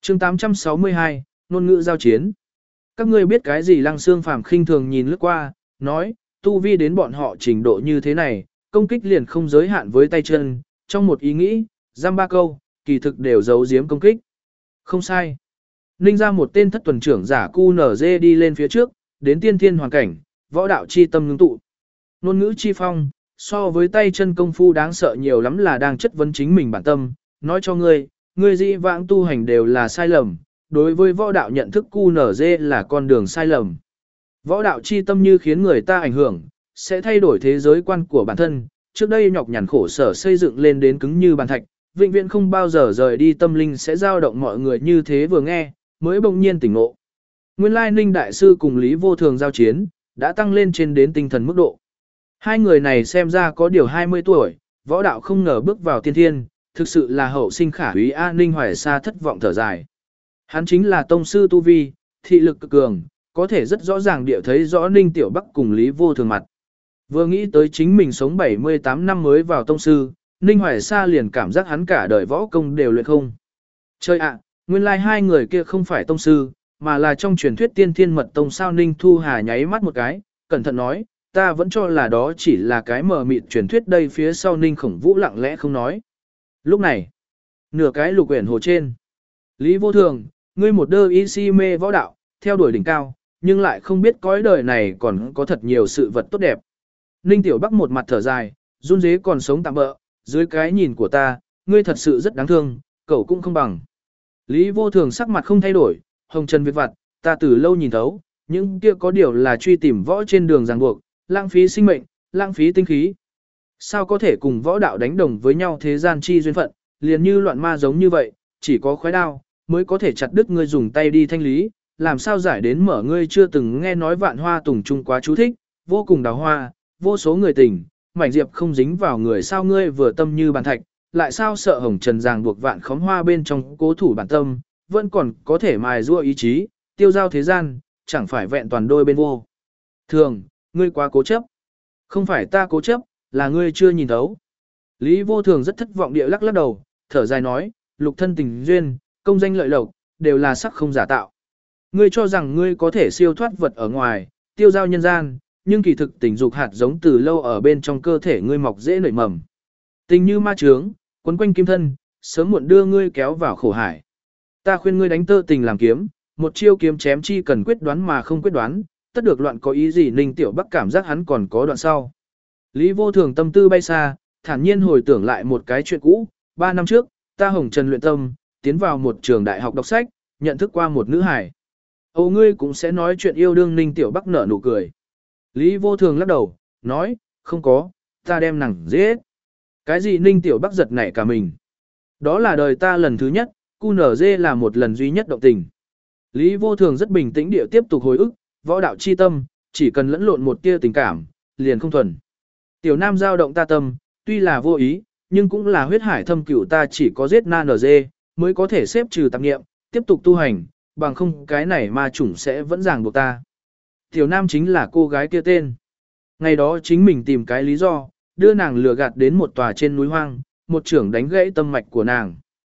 chương 862, ngôn ngữ giao chiến. Các ngươi biết cái gì? Lăng Xương Phàm khinh thường nhìn lướt qua, nói, tu vi đến bọn họ trình độ như thế này, công kích liền không giới hạn với tay chân, trong một ý nghĩ, giam ba câu, kỳ thực đều giấu giếm công kích. Không sai. Ninh ra một tên thất tuần trưởng giả QNZ đi lên phía trước, đến tiên thiên hoàn cảnh, võ đạo chi tâm ngưng tụ. Ngôn ngữ chi phong, so với tay chân công phu đáng sợ nhiều lắm là đang chất vấn chính mình bản tâm, nói cho ngươi dĩ vãng tu hành đều là sai lầm, đối với võ đạo nhận thức QNZ là con đường sai lầm. Võ đạo chi tâm như khiến người ta ảnh hưởng, sẽ thay đổi thế giới quan của bản thân, trước đây nhọc nhằn khổ sở xây dựng lên đến cứng như bàn thạch, vĩnh viễn không bao giờ rời đi tâm linh sẽ dao động mọi người như thế vừa nghe, mới bỗng nhiên tỉnh ngộ. Nguyên lai Ninh Đại Sư cùng Lý Vô Thường giao chiến, đã tăng lên trên đến tinh thần mức độ. Hai người này xem ra có điều 20 tuổi, võ đạo không ngờ bước vào tiên thiên, thực sự là hậu sinh khả úy A. Ninh Hoài Sa thất vọng thở dài. Hắn chính là tông sư tu vi, thị lực cực cường, có thể rất rõ ràng địa thấy rõ Ninh Tiểu Bắc cùng Lý Vô Thường mặt. Vừa nghĩ tới chính mình sống 78 năm mới vào tông sư, Ninh Hoài Sa liền cảm giác hắn cả đời võ công đều luyện không. Chơi ạ, nguyên lai hai người kia không phải tông sư, mà là trong truyền thuyết tiên thiên mật tông sao. Ninh Thu Hà nháy mắt một cái, cẩn thận nói, ta vẫn cho là đó chỉ là cái mờ mịt truyền thuyết đây. Phía sau Ninh Khổng Vũ lặng lẽ không nói. Lúc này, nửa cái lục uyển hồ trên. Lý Vô Thường, ngươi một đơ y si mê võ đạo, theo đuổi đỉnh cao, nhưng lại không biết cõi đời này còn có thật nhiều sự vật tốt đẹp. Ninh Tiểu Bắc một mặt thở dài, run rế còn sống tạm bỡ, dưới cái nhìn của ta, ngươi thật sự rất đáng thương, cậu cũng không bằng. Lý Vô Thường sắc mặt không thay đổi, hồng trần việc vặt, ta từ lâu nhìn thấu, những kia có điều là truy tìm võ trên đường ràng buộc, lãng phí sinh mệnh, lãng phí tinh khí. Sao có thể cùng võ đạo đánh đồng với nhau thế gian chi duyên phận, liền như loạn ma giống như vậy, chỉ có khói đao, mới có thể chặt đứt ngươi dùng tay đi thanh lý, làm sao giải đến mở ngươi chưa từng nghe nói vạn hoa tùng trung quá chú thích, vô cùng đào hoa, vô số người tình, mảnh diệp không dính vào người sao ngươi vừa tâm như bàn thạch, lại sao sợ hồng trần ràng buộc vạn khóm hoa bên trong cố thủ bản tâm, vẫn còn có thể mài giũa ý chí, tiêu giao thế gian, chẳng phải vẹn toàn đôi bên vô. Thường, ngươi quá cố chấp. Không phải ta cố chấp, là ngươi chưa nhìn thấu. Lý Vô Thường rất thất vọng địa lắc lắc đầu, thở dài nói, lục thân tình duyên, công danh lợi lộc, đều là sắc không giả tạo. Ngươi cho rằng ngươi có thể siêu thoát vật ở ngoài, tiêu giao nhân gian, nhưng kỳ thực tình dục hạt giống từ lâu ở bên trong cơ thể ngươi mọc dễ nảy mầm. Tình như ma chướng, quấn quanh kim thân, sớm muộn đưa ngươi kéo vào khổ hải. Ta khuyên ngươi đánh tơ tình làm kiếm, một chiêu kiếm chém chi cần quyết đoán mà không quyết đoán, tất được loạn có ý gì. Ninh Tiểu Bắc cảm giác hắn còn có đoạn sau. Lý Vô Thường tâm tư bay xa, thản nhiên hồi tưởng lại một cái chuyện cũ, 3 năm trước, ta hồng trần luyện tâm, tiến vào một trường đại học đọc sách, nhận thức qua một nữ hải. Âu ngươi cũng sẽ nói chuyện yêu đương. Ninh Tiểu Bắc nở nụ cười. Lý Vô Thường lắc đầu, nói, không có, ta đem nàng giết. Cái gì? Ninh Tiểu Bắc giật nảy cả mình. Đó là đời ta lần thứ nhất, QNZ là một lần duy nhất động tình. Lý Vô Thường rất bình tĩnh địa tiếp tục hồi ức, võ đạo chi tâm, chỉ cần lẫn lộn một tia tình cảm, liền không thuần. Tiểu Nam giao động ta tâm, tuy là vô ý, nhưng cũng là huyết hải thâm cửu, ta chỉ có giết NG mới có thể xếp trừ tạp nghiệm, tiếp tục tu hành, bằng không cái này ma chủng sẽ vẫn ràng buộc ta. Tiểu Nam chính là cô gái kia tên. Ngày đó chính mình tìm cái lý do, đưa nàng lừa gạt đến một tòa trên núi hoang, một trưởng đánh gãy tâm mạch của nàng.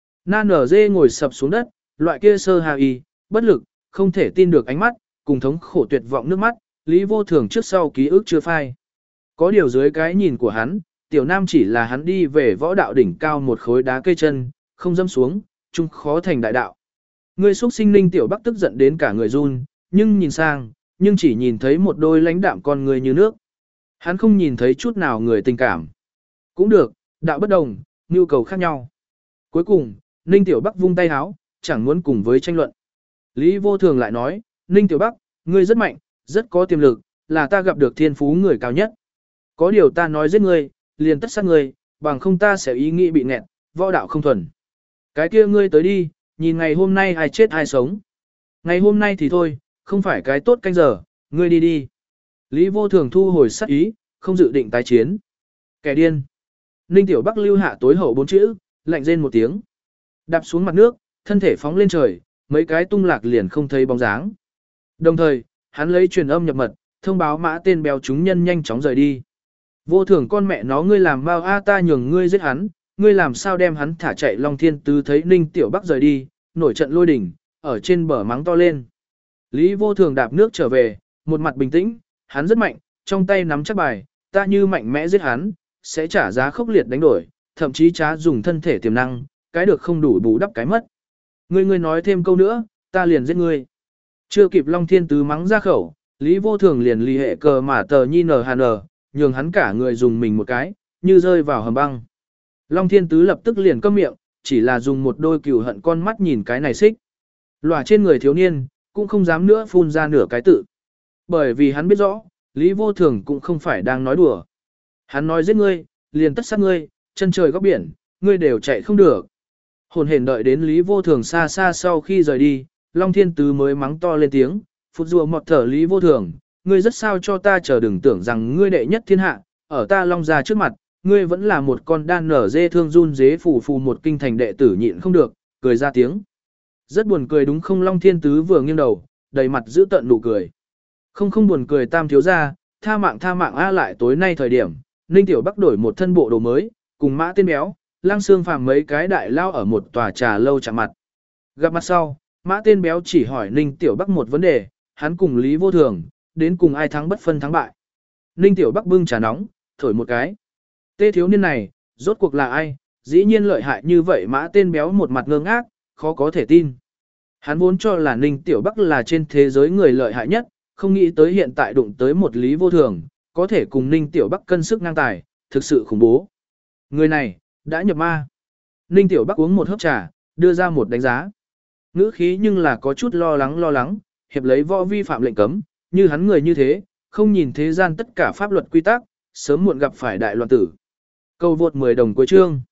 NG ngồi sập xuống đất, loại kia sơ hào y, bất lực, không thể tin được ánh mắt, cùng thống khổ tuyệt vọng nước mắt, Lý Vô Thường trước sau ký ức chưa phai. Có điều dưới cái nhìn của hắn, Tiểu Nam chỉ là hắn đi về võ đạo đỉnh cao một khối đá cây chân, không dâm xuống, chung khó thành đại đạo. Người xuất sinh. Ninh Tiểu Bắc tức giận đến cả người run, nhưng nhìn sang, nhưng chỉ nhìn thấy một đôi lãnh đạm con người như nước. Hắn không nhìn thấy chút nào người tình cảm. Cũng được, đạo bất đồng, nhu cầu khác nhau. Cuối cùng, Ninh Tiểu Bắc vung tay háo, chẳng muốn cùng với tranh luận. Lý Vô Thường lại nói, Ninh Tiểu Bắc, ngươi rất mạnh, rất có tiềm lực, là ta gặp được thiên phú người cao nhất. Có điều ta nói giết ngươi, liền tất sát ngươi, bằng không ta sẽ ý nghĩ bị nghẹn, võ đạo không thuần. Cái kia ngươi tới đi, nhìn ngày hôm nay ai chết ai sống. Ngày hôm nay thì thôi, không phải cái tốt canh giờ, ngươi đi đi. Lý Vô Thường thu hồi sát ý, không dự định tái chiến. Kẻ điên. Ninh Tiểu Bắc lưu hạ tối hậu 4 chữ, lạnh rên một tiếng. Đạp xuống mặt nước, thân thể phóng lên trời, mấy cái tung lạc liền không thấy bóng dáng. Đồng thời, hắn lấy truyền âm nhập mật, thông báo mã tên béo chúng nhân nhanh chóng rời đi. Vô Thường con mẹ nó, ngươi làm bao a, ta nhường ngươi giết hắn, ngươi làm sao đem hắn thả chạy Long Thiên Tứ. Thấy Ninh Tiểu Bắc rời đi, nổi trận lôi đỉnh, ở trên bờ mắng to lên. Lý Vô Thường đạp nước trở về, một mặt bình tĩnh, hắn rất mạnh, trong tay nắm chắc bài, ta như mạnh mẽ giết hắn, sẽ trả giá khốc liệt đánh đổi, thậm chí trá dùng thân thể tiềm năng, cái được không đủ bù đắp cái mất. Ngươi nói thêm câu nữa, ta liền giết ngươi. Chưa kịp Long Thiên Tứ mắng ra khẩu, Lý Vô Thường liền lì hệ cờ mà tờ nhi nở hàn nở, nhường hắn cả người dùng mình một cái, như rơi vào hầm băng. Long Thiên Tứ lập tức liền câm miệng, chỉ là dùng một đôi cừu hận con mắt nhìn cái này xích. Lòa trên người thiếu niên, cũng không dám nữa phun ra nửa cái tự. Bởi vì hắn biết rõ, Lý Vô Thường cũng không phải đang nói đùa. Hắn nói giết ngươi, liền tất sát ngươi, chân trời góc biển, ngươi đều chạy không được. Hồn hển đợi đến Lý Vô Thường xa xa sau khi rời đi, Long Thiên Tứ mới mắng to lên tiếng, phụt rùa mọt thở Lý Vô Thường, ngươi rất sao cho ta chờ đừng tưởng rằng ngươi đệ nhất thiên hạ, ở ta Long gia trước mặt, ngươi vẫn là một con đan nở dê thương run dế phù phù một kinh thành đệ tử nhịn không được, cười ra tiếng. Rất buồn cười đúng không? Long Thiên Tứ vừa nghiêng đầu, đầy mặt giữ tận nụ cười. Không buồn cười Tam thiếu gia, tha mạng a lại tối nay thời điểm, Ninh Tiểu Bắc đổi một thân bộ đồ mới, cùng Mã Tên Béo, Lăng Xương Phàm mấy cái đại lao ở một tòa trà lâu chạm mặt. Gặp mặt sau, Mã Tên Béo chỉ hỏi Ninh Tiểu Bắc một vấn đề, hắn cùng Lý Vô Thường, đến cùng ai thắng bất phân thắng bại. Ninh Tiểu Bắc bưng trà nóng, thổi một cái. Tê thiếu niên này, rốt cuộc là ai, dĩ nhiên lợi hại như vậy? Mã Tên Béo một mặt ngơ ngác, khó có thể tin. Hắn vốn cho là Ninh Tiểu Bắc là trên thế giới người lợi hại nhất, không nghĩ tới hiện tại đụng tới một Lý Vô Thường, có thể cùng Ninh Tiểu Bắc cân sức ngang tài, thực sự khủng bố. Người này, đã nhập ma. Ninh Tiểu Bắc uống một hớp trà, đưa ra một đánh giá. Ngữ khí nhưng là có chút lo lắng, hiệp lấy võ vi phạm lệnh cấm, như hắn người như thế, không nhìn thế gian tất cả pháp luật quy tắc, sớm muộn gặp phải đại loạn tử. Câu vượt 10 đồng cuối chương.